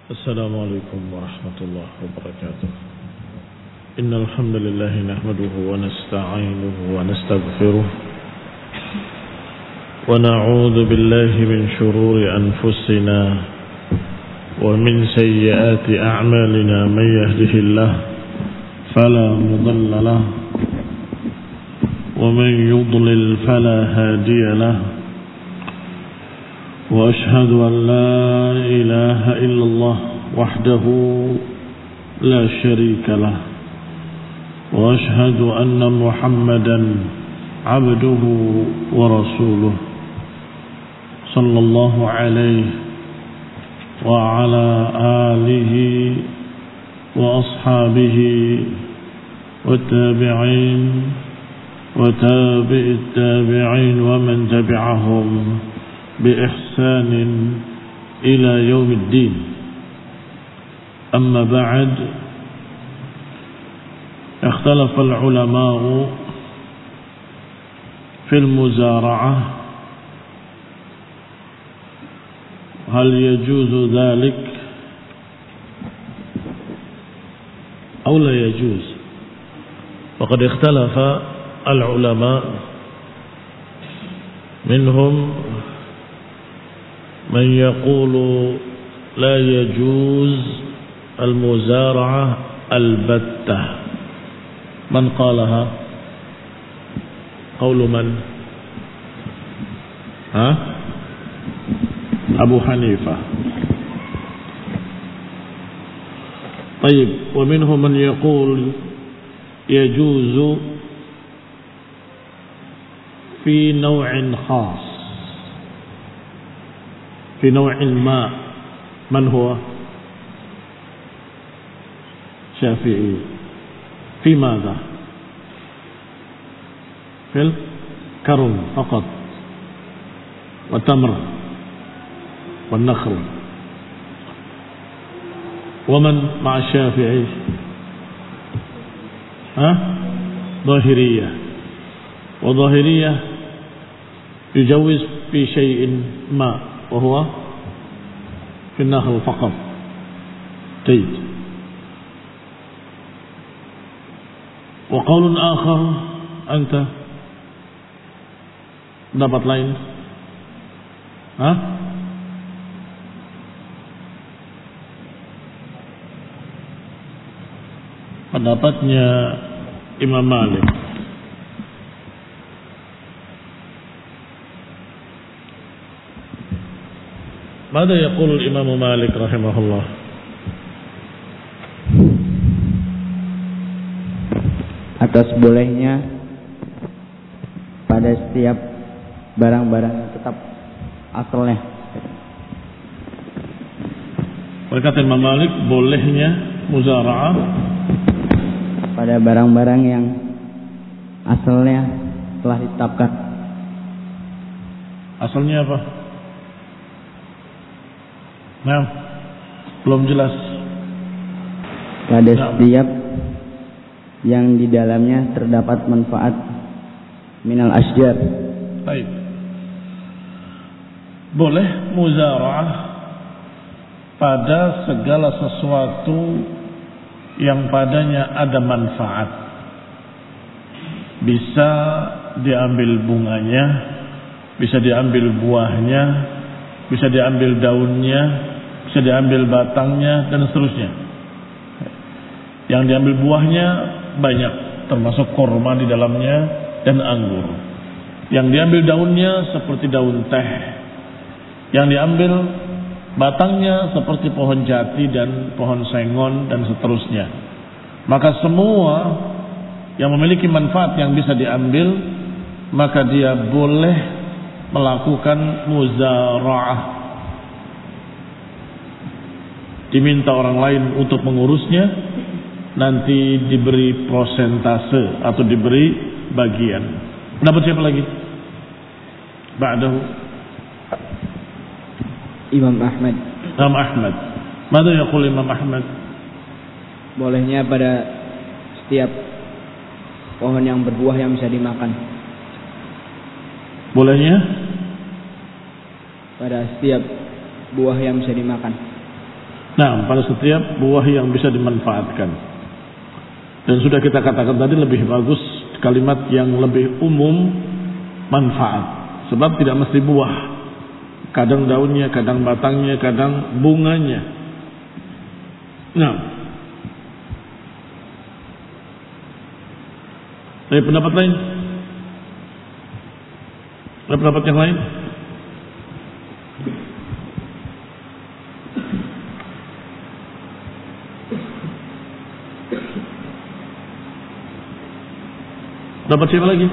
السلام عليكم ورحمة الله وبركاته. إن الحمد لله نحمده ونستعينه ونستغفره ونعوذ بالله من شرور أنفسنا ومن سيئات أعمالنا. من يهده الله فلا مضل له ومن يضلل فلا هادي له. وأشهد أن لا إله إلا الله وحده لا شريك له. وأشهد أن محمدا عبده ورسوله صلى الله عليه وعلى آله وأصحابه والتابعين وتابع التابعين ومن تبعهم بإحسان إلى يوم الدين. أما بعد، اختلف العلماء في المزارعة، هل يجوز ذلك أو لا يجوز؟ وقد اختلف العلماء، منهم من يقول لا يجوز المزارعة البتة. من قالها؟ قول من؟ أبو حنيفة. طيب، ومنهم من يقول يجوز في نوع خاص، في نوع ما. من هو؟ شافعي. في ماذا؟ في الكرم فقط والتمر والنخل. ومن مع الشافعي؟ ظاهرية. وظاهرية يجوز في شيء ما، وهو في النخل فقط. جيد. وقول آخر، أنت dapat lain? Pendapatnya Imam Malik. Mada yaqul Imam Malik rahimahullah? Atas bolehnya pada setiap barang-barang yang tetap asalnya. Berkata Imam Malik, bolehnya muzara'ah pada barang-barang yang asalnya telah ditetapkan. Asalnya apa? Nah, belum jelas. Pada setiap yang di dalamnya terdapat manfaat minal asjar. Baik. Boleh muzara'ah pada segala sesuatu yang padanya ada manfaat. Bisa diambil bunganya, bisa diambil buahnya, bisa diambil daunnya, bisa diambil batangnya, dan seterusnya. Yang diambil buahnya banyak, termasuk korma di dalamnya dan anggur. Yang diambil daunnya seperti daun teh. Yang diambil batangnya seperti pohon jati dan pohon sengon dan seterusnya. Maka semua yang memiliki manfaat yang bisa diambil, maka dia boleh melakukan muzara'ah. Diminta orang lain untuk mengurusnya, nanti diberi prosentase atau diberi bagian. Dapat siapa lagi? Ba'dahu Imam Ahmad. Imam Ahmad. Mada yaqul Imam Ahmad? Bolehnya pada setiap pohon yang berbuah yang bisa dimakan. Bolehnya pada setiap buah yang bisa dimakan. Nah, pada setiap buah yang bisa dimanfaatkan. Dan sudah kita katakan tadi lebih bagus kalimat yang lebih umum manfaat. Sebab tidak mesti buah. Kadang daunnya, kadang batangnya, kadang bunganya. Nah, ada pendapat lain? Ada pendapat yang lain? Pendapat siapa lagi?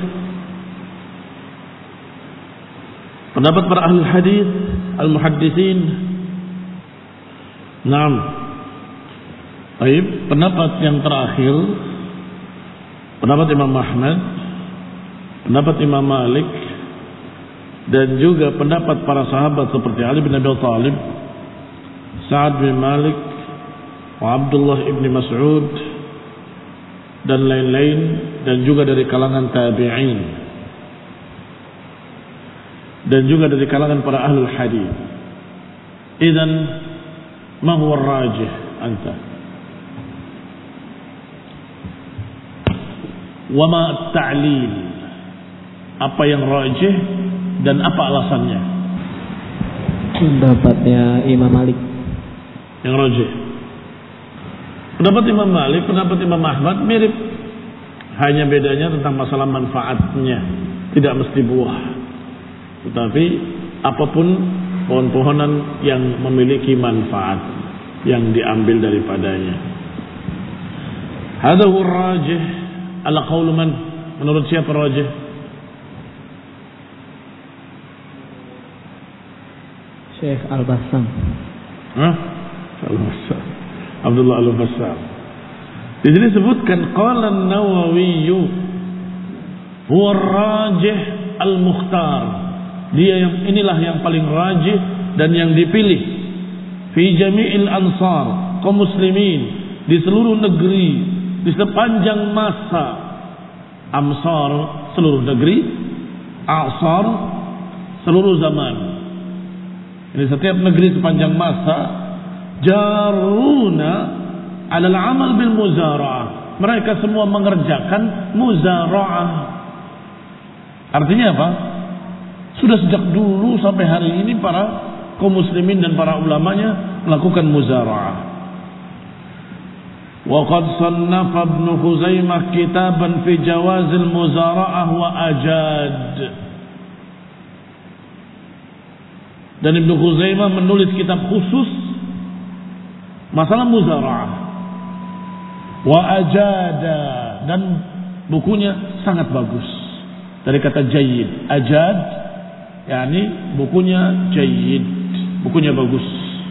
Pendapat para ahli hadis, al-muhadditsin. Naam. Baik, pendapat yang terakhir, pendapat Imam Ahmad, pendapat Imam Malik, dan juga pendapat para sahabat seperti Ali bin Abi Thalib, Sa'ad bin Malik, Abdullah ibn Mas'ud, dan lain-lain, dan juga dari kalangan tabi'in, dan juga dari kalangan para ahlul hadis. Idzan ma huwa ar-rajih anta? Wa ma at-ta'lil? Apa yang rajih dan apa alasannya? Pendapatnya Imam Malik. Yang rajih. Pendapat Imam Malik, pendapat Imam Ahmad mirip. Hanya bedanya tentang masalah manfaatnya. Tidak mesti buah. Tetapi apapun pohon-pohonan yang memiliki manfaat yang diambil daripadanya. Hadza huwa rajih ala qaul man? Menurut siapa rajih? Syekh Al-Bassam. Al-Bassam. Abdullah Al-Bassam. Di sini disebutkan qala an-Nawawi huwa ar-rajih al-mukhtar. Dia yang inilah yang paling rajih dan yang dipilih fi jami'il ansar, kaum muslimin di seluruh negeri, di sepanjang masa. Amsar seluruh negeri, asar seluruh zaman. Ini setiap negeri sepanjang masa jaruna alal amal bil muzara'ah. Mereka semua mengerjakan muzara'ah. Artinya apa? Sudah sejak dulu sampai hari ini para kaum muslimin dan para ulamanya melakukan muzara'ah. Wa qad sannafa Ibnu Khuzaimah kitaban fi jawazil muzara'ah wa ajad. Dan Ibnu Khuzaimah menulis kitab khusus masalah muzara'ah wa ajada, dan bukunya sangat bagus. Dari kata jayyid, ajad yakni bukunya jayyid, bukunya bagus.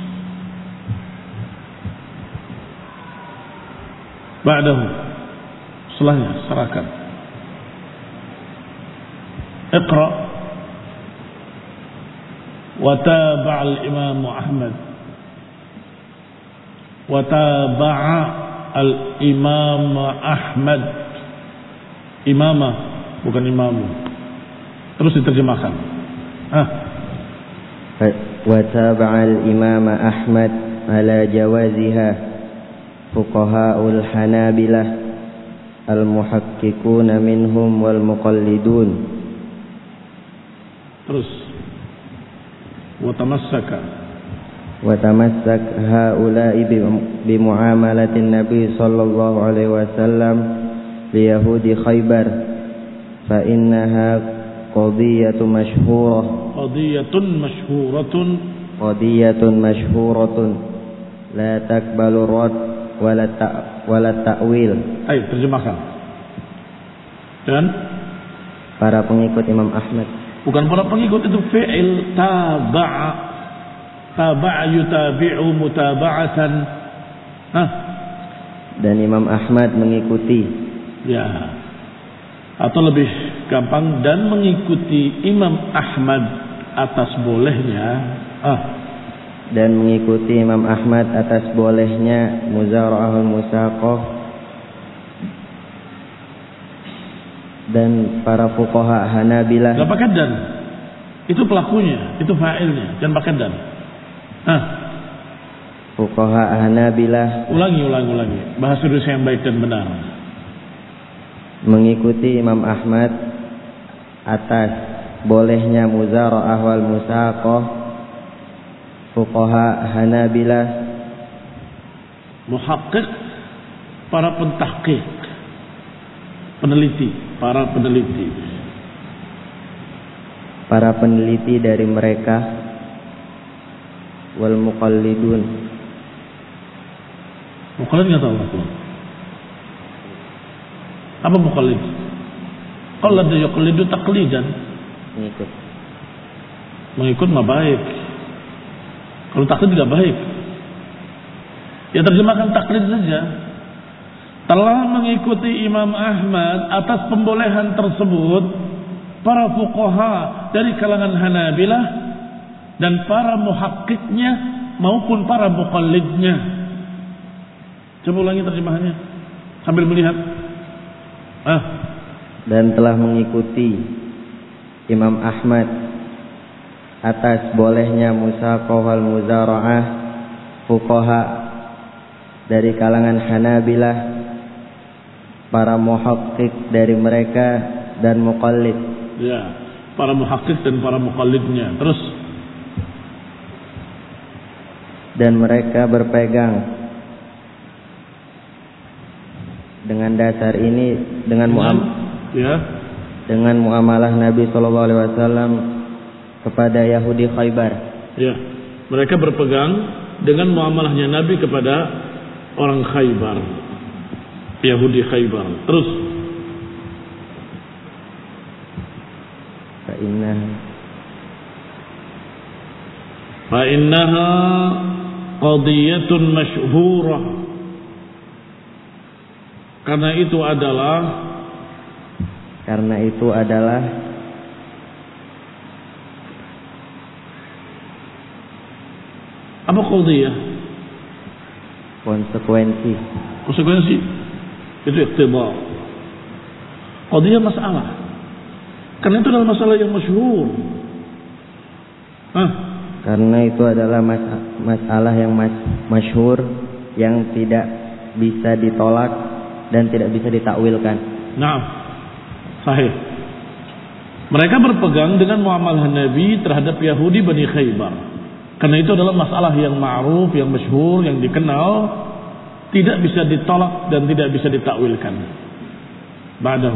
Ba'dahu, setelahnya serahkan. Iqra. Wa taba'a al-Imam Ahmad. Wa taba'a al-Imam Ahmad. Imamah, bukan imamu. Terus diterjemahkan. Wa taba'a al-Imam Ahmad ala jawaziha fuqaha'ul Hanabilah al-muhakkikuna minhum wal muqallidun. Terus وتمسك هؤلاء بمعاملة النبي صلى الله عليه وسلم ليهود خيبر فإنها قضية مشهورة لا تقبل الرد ولا التأويل. Ayo terjemahkan. Dan para pengikut Imam Ahmad. Bukan para pengikut, itu fi'il taba'a yutabi'u mutaba'atan. Dan Imam Ahmad mengikuti. Ya. Atau lebih gampang, dan mengikuti Imam Ahmad atas bolehnya. Dan mengikuti Imam Ahmad atas bolehnya muzara'ahul musaqah. Dan para fuqaha Hanabilah. Gak pakai dan. Itu pelakunya, itu fa'ilnya, jangan pakai dan. fuqaha Hanabilah. Ulangi. Bahasa Indonesia yang baik dan benar. Mengikuti Imam Ahmad atas bolehnya muzara'ah wal musaqah fuqaha Hanabilah. Muhaqqiq, para pentahqiq, para peneliti dari mereka, wal muqallidun. Muqallid nggak tahu aku. Apa muqallid? Qallad yuqallidu taqlidan. Mengikut mah baik. Kalau taklid tidak baik. Ya terjemahkan taklid saja. Telah mengikuti Imam Ahmad atas pembolehan tersebut para fuqaha dari kalangan Hanabilah dan para muhakkiknya maupun para muqallidnya. Coba ulangi terjemahannya sambil melihat. Dan telah mengikuti Imam Ahmad atas bolehnya musaqah wal muzara'ah fuqaha dari kalangan Hanabilah, para muhakkik dari mereka dan muqallid. Ya, para muhakkik dan para muqallidnya. Terus, dan mereka berpegang dengan dasar ini dengan muamalah Nabi sallallahu alaihi wasallam kepada Yahudi Khaybar. Ya, mereka berpegang dengan muamalahnya Nabi kepada orang Khaybar, Yahudi Khaybar. Terus, fa innaha qadiyatun masyhurah. Karena itu adalah apa qadiyah? Konsekuensi. Itu iktibar. Qadiyah masalah. Karena itu adalah masalah yang masyhur. Karena itu adalah masalah yang masyhur yang tidak bisa ditolak dan tidak bisa ditakwilkan. Nah, sahih. Mereka berpegang dengan muamalah Nabi terhadap Yahudi Bani Khaybar. Karena itu adalah masalah yang ma'ruf, yang masyhur, yang dikenal, tidak bisa ditolak dan tidak bisa ditakwilkan. Ba'dahu.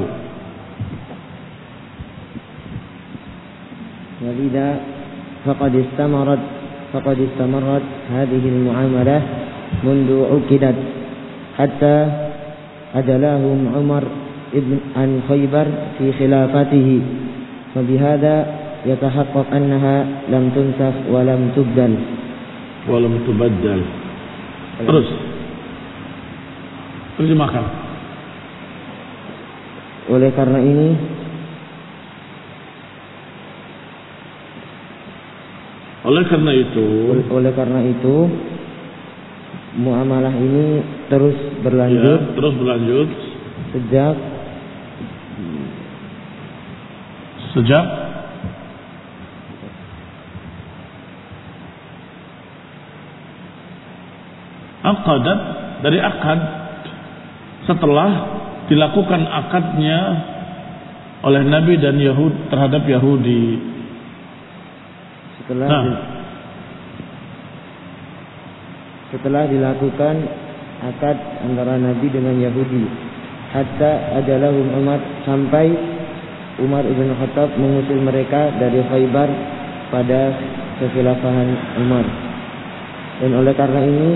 Walidha faqad istamarat hadhihi al-mu'amalah mundu uqidat hatta adalahum Umar ibn an Khaybar fi khilafatihi, wa bihadza yatahaqqaq annaha lam tunsakh wa lam tubaddal. Terus terjemahkan. Oleh karena itu muamalah ini terus berlanjut sejak aqadat, dari akad, setelah dilakukan akadnya oleh Nabi dan Yahud terhadap Yahudi. Setelah dilakukan akad antara Nabi dengan Yahudi, hatta ajalahum Umar, sampai Umar ibn Khattab mengusir mereka dari Khaybar pada kekhilafahan Umar. Dan oleh karena ini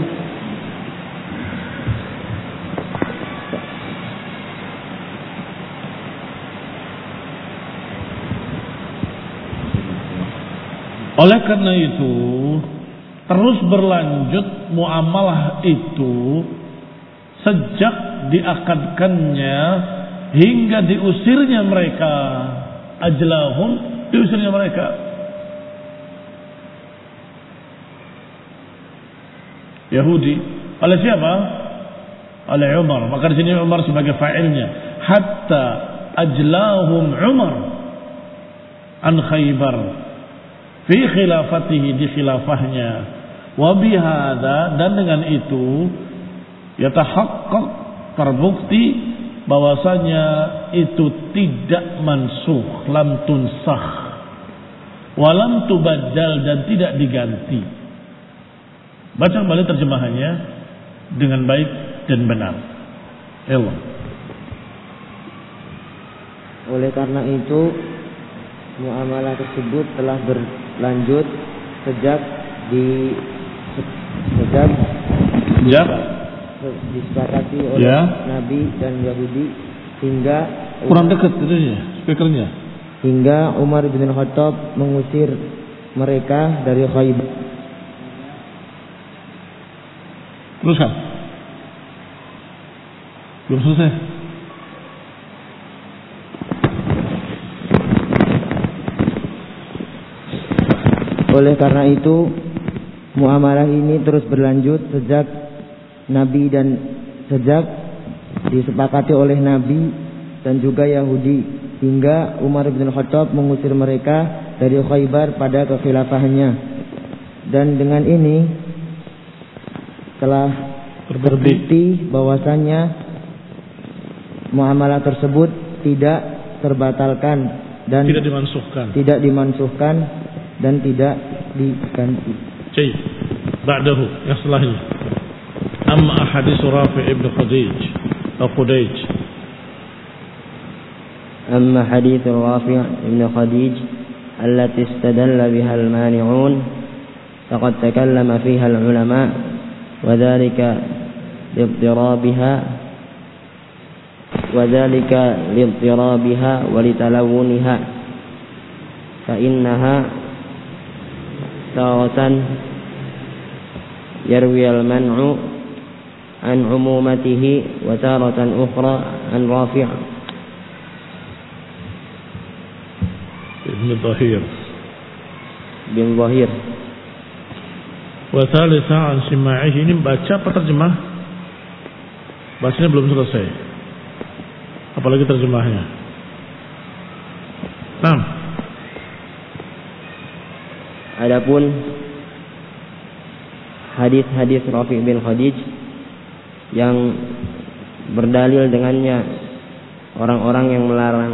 terus berlanjut muamalah itu sejak diakadkannya hingga diusirnya mereka. Ajlahum, diusirnya mereka. Yahudi oleh siapa? Oleh Umar. Maka di sini Umar sebagai fa'ilnya. Hatta ajlahum Umar an Khaybar fi khilafatihi, di khilafahnya, Wa bihadza, dan dengan itu yatahaqqaq, terbukti bahwasanya itu tidak mansukh, lam tunsakh, wa lam tubaddal, dan tidak diganti. Baca kembali terjemahannya dengan baik dan benar. Allah. Oleh karena itu muamalah tersebut telah berlanjut sejak disepakati oleh Nabi dan Yahudi hingga kurang dekat itu ya speakernya, hingga Umar bin Khattab mengusir mereka dari Khaybar. Teruskan. Belum selesai. Oleh karena itu muamalah ini terus berlanjut sejak disepakati oleh Nabi dan juga Yahudi hingga Umar bin Khattab mengusir mereka dari Khaybar pada kekhilafahannya. Dan dengan ini telah terbukti bahwasannya muamalah tersebut tidak terbatalkan dan tidak dimansuhkan dan tidak diganti. Baik. Ba'dahu, yang setelahnya. Amma ahadits Rafi' ibn Khudayj. Amma hadits Rafi' ibn Khudayj allati istadalla biha al-mani'un faqad takallama fiha al-ulama wa dhalika liittirabiha wa litalawuniha fa innaha taratan yarwi al-man'u an umumatihi wa taratan ukhra an Rafi' bin Zahir wa thalitha an sima'ihi. Ini baca apa terjemah? Bacanya belum selesai, apalagi terjemahnya. Adapun hadis-hadis Rafi' bin Khudayj yang berdalil dengannya orang-orang yang melarang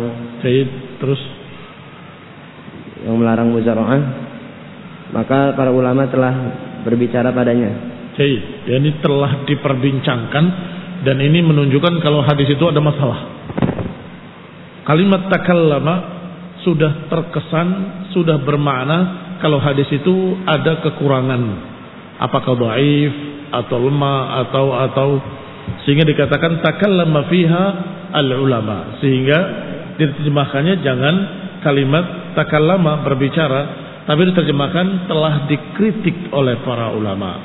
yang melarang muzara'ah, maka para ulama telah berbicara padanya. Ini telah diperbincangkan dan ini menunjukkan kalau hadis itu ada masalah. Kalimat takallama sudah terkesan, sudah bermakna kalau hadis itu ada kekurangan, apakah dhaif atau lemah atau sehingga dikatakan takallama fiha al-ulama, sehingga diterjemahkannya jangan kalimat takallama berbicara, tapi diterjemahkan telah dikritik oleh para ulama.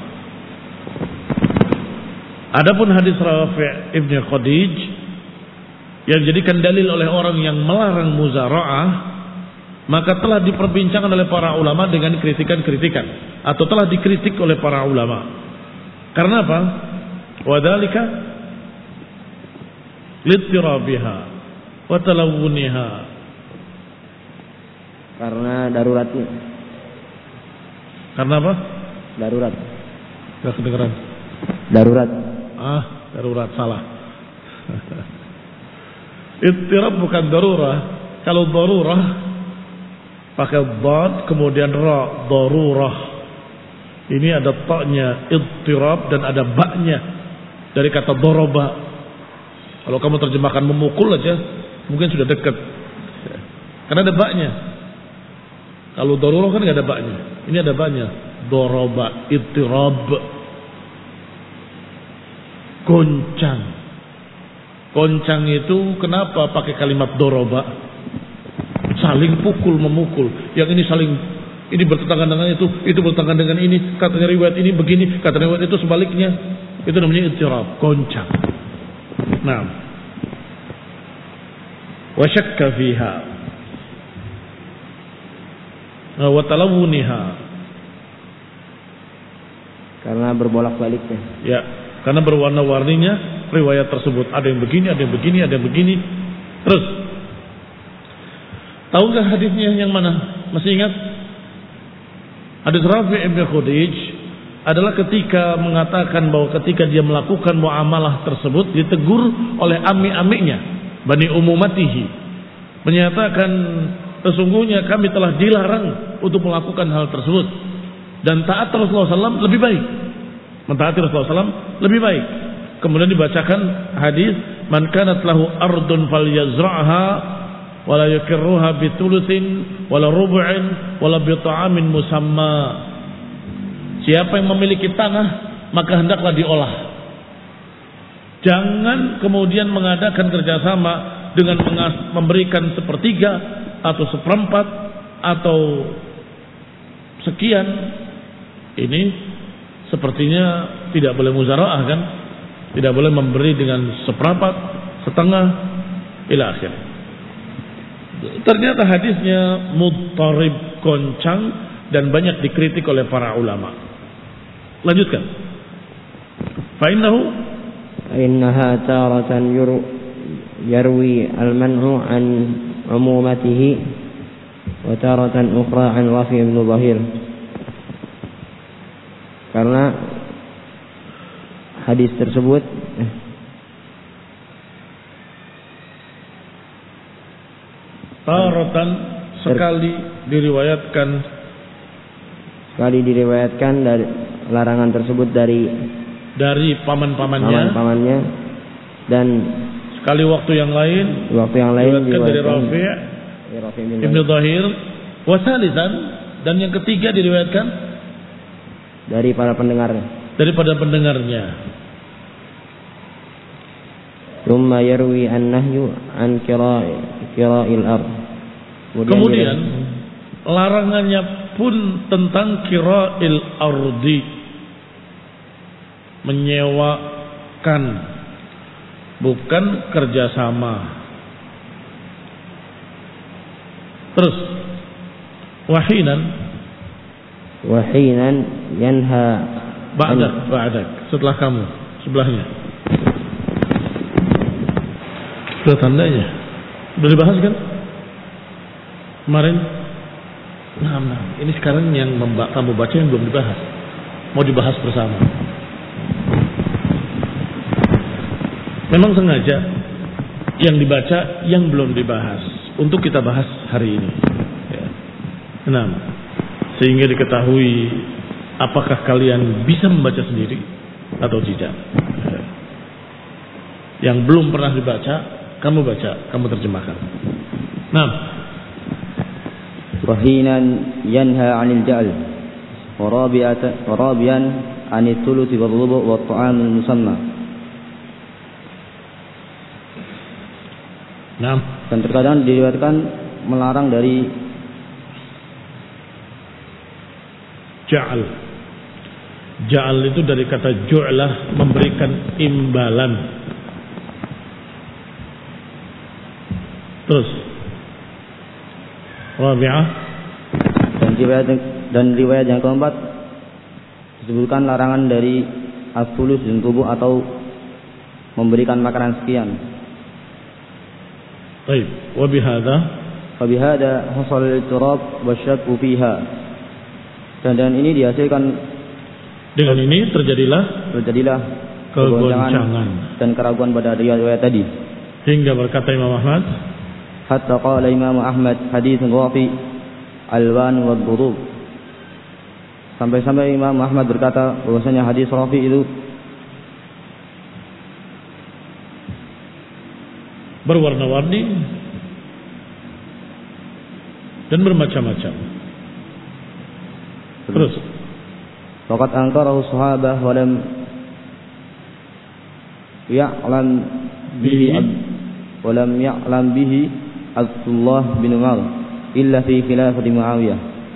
Adapun hadis Rafi' ibn Khudayj yang dijadikan dalil oleh orang yang melarang muzara'ah, maka telah diperbincangkan oleh para ulama dengan kritikan-kritikan, atau telah dikritik oleh para ulama. Karena apa? Wadzalika littirabiha wa talawuniha, karena daruratnya. Karena apa? Darurat. Gak kedengeran. Darurat. Darurat salah. Ittirab bukan darurah. Kalau darurah pakai dhad kemudian ra, darurah. Ini ada ta'nya ittirab dan ada ba'nya dari kata daraba. Kalau kamu terjemahkan memukul aja mungkin sudah dekat, karena ada ba'nya. Kalau darurah kan nggak ada ba'nya, ini ada ba'nya. Daraba, ittirab, goncang. Goncang itu kenapa pakai kalimat daraba? Saling pukul memukul. Yang ini saling, ini bertentangan dengan itu bertentangan dengan ini. Katanya riwayat ini begini, katanya riwayat itu sebaliknya. Itu namanya ittirab, goncang. Nah, wa syakka fiha wa talawuniha, karena berbolak-baliknya. Ya, karena berwarna-warninya riwayat tersebut. Ada yang begini, ada yang begini, ada yang begini. Terus, tahukah hadisnya yang mana? Masih ingat? Hadis Rafi' ibn Khudayj adalah ketika mengatakan bahwa ketika dia melakukan muamalah tersebut ditegur oleh ami-amiknya, Bani Umumatihi, menyatakan sesungguhnya kami telah dilarang untuk melakukan hal tersebut dan taat Rasulullah SAW lebih baik. Mentaati Rasulullah SAW lebih baik. Kemudian dibacakan hadis, man kanat lahu ardun falyazra'ha wala yukirruha bituluthin wala rubu'in wala bita'amin musamma. Siapa yang memiliki tanah maka hendaklah diolah. Jangan kemudian mengadakan kerjasama dengan memberikan sepertiga atau seperempat atau sekian. Ini sepertinya tidak boleh muzara'ah kan? Tidak boleh memberi dengan seperempat, setengah, ila akhir. Ternyata hadisnya mudtarib, goncang, dan banyak dikritik oleh para ulama. Lanjutkan. Innaha taratan yarwi al-man'u an umumatihi wa taratan ukhra an Rafi' bin Dhahir. Karena hadis tersebut taratan sekali diriwayatkan dari larangan tersebut dari paman-pamannya dan sekali waktu yang lain diriwayatkan dari Rafi' bin Dhahir wasalisan, dan yang ketiga diriwayatkan daripada pendengarnya. Thumma yarwi an-nahyu an kira'il ard. Kemudian larangannya pun tentang kira'il ardi, menyewakan, bukan kerjasama. Terus wahinan yanha ba'dak setelah kamu, sebelahnya. Sudah tandanya. Sudah dibahas kan? Kemarin. Nah, ini sekarang yang kamu baca yang belum dibahas. Mau dibahas bersama. Memang sengaja yang dibaca yang belum dibahas untuk kita bahas hari ini. Ya. Nah, sehingga diketahui apakah kalian bisa membaca sendiri atau tidak. Yang belum pernah dibaca, kamu baca, kamu terjemahkan. Nah, wahinan yanha 'anil ja'al wa rabian 'anil thuluthi wal rubu' wa ta'amul musamma. Nah, dan terkadang diriwayatkan melarang dari ja'al. Ja'al itu dari kata ju'lah, memberikan imbalan. Terus Rabi'ah, dan riwayat yang keempat disebutkan larangan dari as-sulus dan tubuh atau memberikan makanan sekian. Baik, wa bihadza hasal al-turab wa syakku fiha. Dan ini dihasilkan, dengan ini terjadilah kegoncangan dan keraguan pada riwayat tadi. Hingga berkata Imam Ahmad, hatta qala Imam Ahmad hadits Rafi alwan wa dhurub. Sampai-sampai Imam Ahmad berkata bahwasanya hadis Rafi itu berwarna-warni dan bermacam-macam. Terus faqad ankarahu sahabah wa lam ya'lam bihi Abdullah bin Umar illa fi khilafati Muawiyah.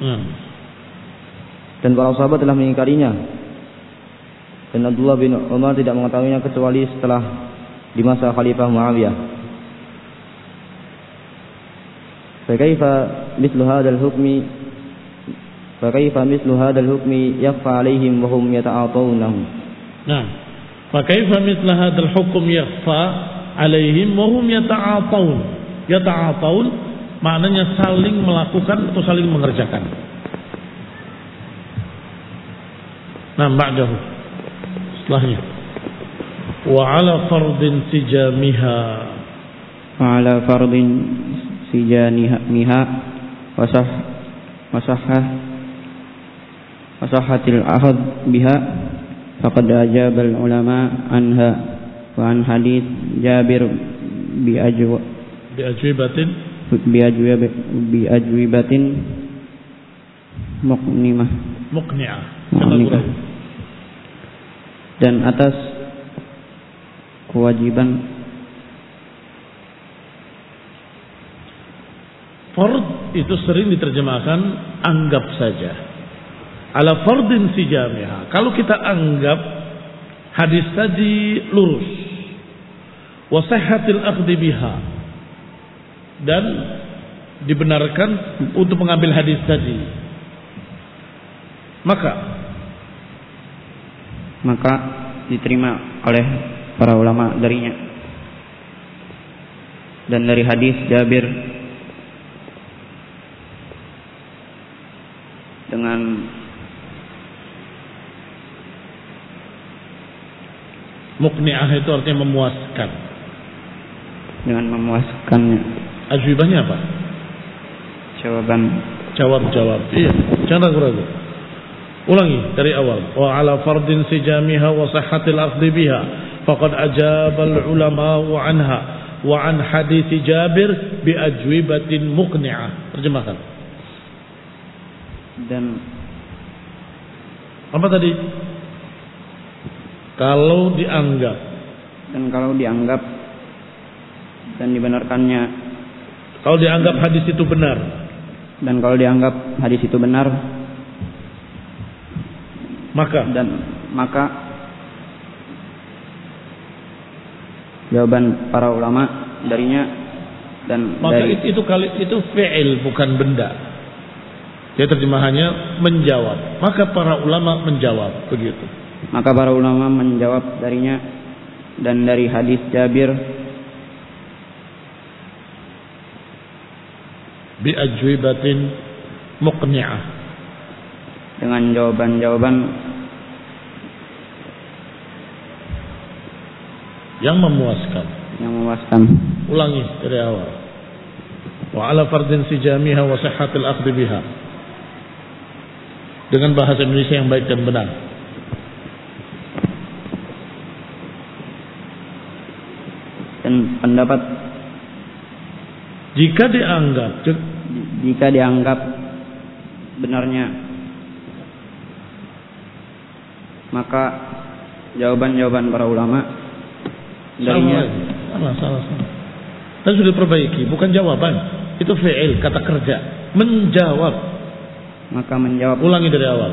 Dan para sahabat telah mengingkarinya, dan Abdullah bin Umar tidak mengetahuinya kecuali setelah di masa Khalifah Muawiyah. Fakaifa mislu hadzal hukmi yakhfa 'alaihim wa hum yata'atawnahu. Nah, fakaifa mislu hadzal hukm yakhfa 'alaihim wa hum yata'atawun. Yata'atawun maknanya saling melakukan atau saling mengerjakan. Nah, ba'dahu. Setelahnya. Wa 'ala fardin sijamiha. Wa 'ala fardin sijaniha wasahhatil ahad biha faqad ajaba al ulama anha wa an hadits Jabir biajwibatin muqni'ah dan atas kewajiban fard itu sering diterjemahkan anggap saja. Ala fardin sijamiha. Kalau kita anggap hadis tadi lurus. Wa sihhatil akhdhi biha. Dan dibenarkan untuk mengambil hadis tadi. Maka diterima oleh para ulama darinya. Dan dari hadis Jabir dengan muqni'ah itu artinya memuaskan. Dengan memuaskannya. Ajwibahnya apa? Jawab. Iya, jangan ragu-ragu. Ulangi dari awal. Wa 'ala fardin sijamiha wa sihhatil akhdhi biha faqad ajaba al-ulama anha wa an hadits Jabir bi ajwibatin muqni'ah. Terjemahkan. Dan apa tadi? Kalau dianggap dan dibenarkannya. Kalau dianggap hadis itu benar. Dan kalau dianggap hadis itu benar, maka jawaban para ulama darinya dan maka itu fi'il bukan benda. Dia terjemahannya menjawab. Maka para ulama menjawab begitu. Maka para ulama menjawab darinya dan dari hadis Jabir bi ajwibatin muqni'ah dengan jawaban-jawaban yang memuaskan. Ulangi dari awal. Wa 'ala fardin sijamiha wa sihhatil akhdhi biha. Dengan bahasa Indonesia yang baik dan benar. Dan pendapat jika dianggap benarnya, maka jawaban-jawaban para ulama darinya salah. Dan sudah diperbaiki, bukan jawaban. Itu fi'il, kata kerja. Menjawab. Maka menjawab. Ulangi dari awal.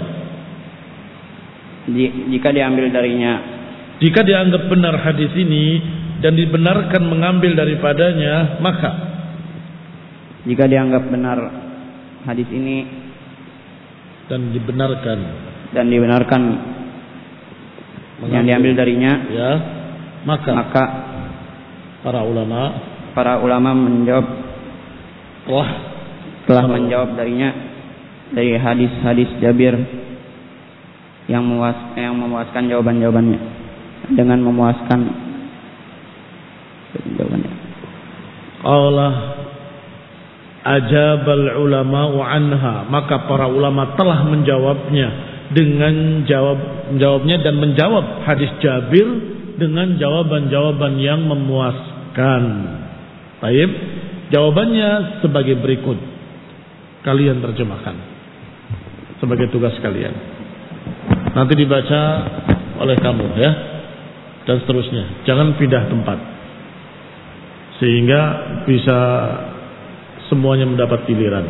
Jika diambil darinya. Jika dianggap benar hadis ini dan dibenarkan mengambil daripadanya, maka. Jika dianggap benar hadis ini dan dibenarkan yang diambil darinya, ya, maka para ulama menjawab telah menjawab darinya dari hadis-hadis Jabir yang memuaskan jawabannya dengan memuaskan jawabannya. Allah ajabal ulama anha, maka para ulama telah menjawabnya dengan jawabnya dan menjawab hadis Jabir dengan jawaban-jawaban yang memuaskan. Baik, jawabannya sebagai berikut. Kalian terjemahkan sebagai tugas kalian. Nanti dibaca oleh kamu ya, dan seterusnya. Jangan pindah tempat sehingga bisa semuanya mendapat giliran.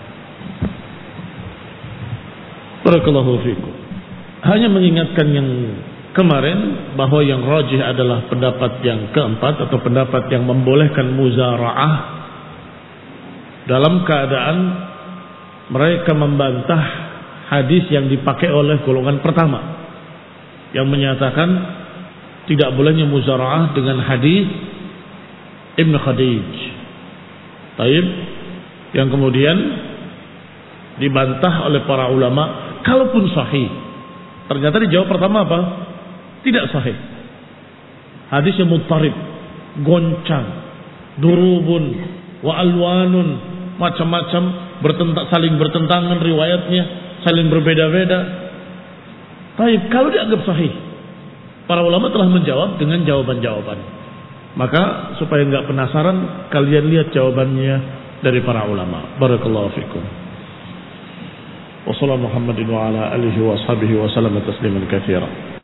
Barakallahu fikum. Hanya mengingatkan yang kemarin bahwa yang rajih adalah pendapat yang keempat atau pendapat yang membolehkan muzara'ah dalam keadaan mereka membantah hadis yang dipakai oleh golongan pertama yang menyatakan tidak bolehnya muzara'ah dengan hadis Ibn Khadij. Taib yang kemudian dibantah oleh para ulama, kalaupun sahih Ternyata dijawab pertama apa? Tidak sahih. Hadisnya muttarib, goncang, durubun, wa alwanun, macam-macam, saling bertentangan riwayatnya, saling berbeda-beda. Baik, kalau dianggap sahih, para ulama telah menjawab dengan jawaban-jawaban. Maka supaya enggak penasaran, kalian lihat jawabannya dari para ulama. Barakallahu fikum. Wassallallahu Muhammadin wa ala alihi wa ashabihi wa sallam tasliman katsiran.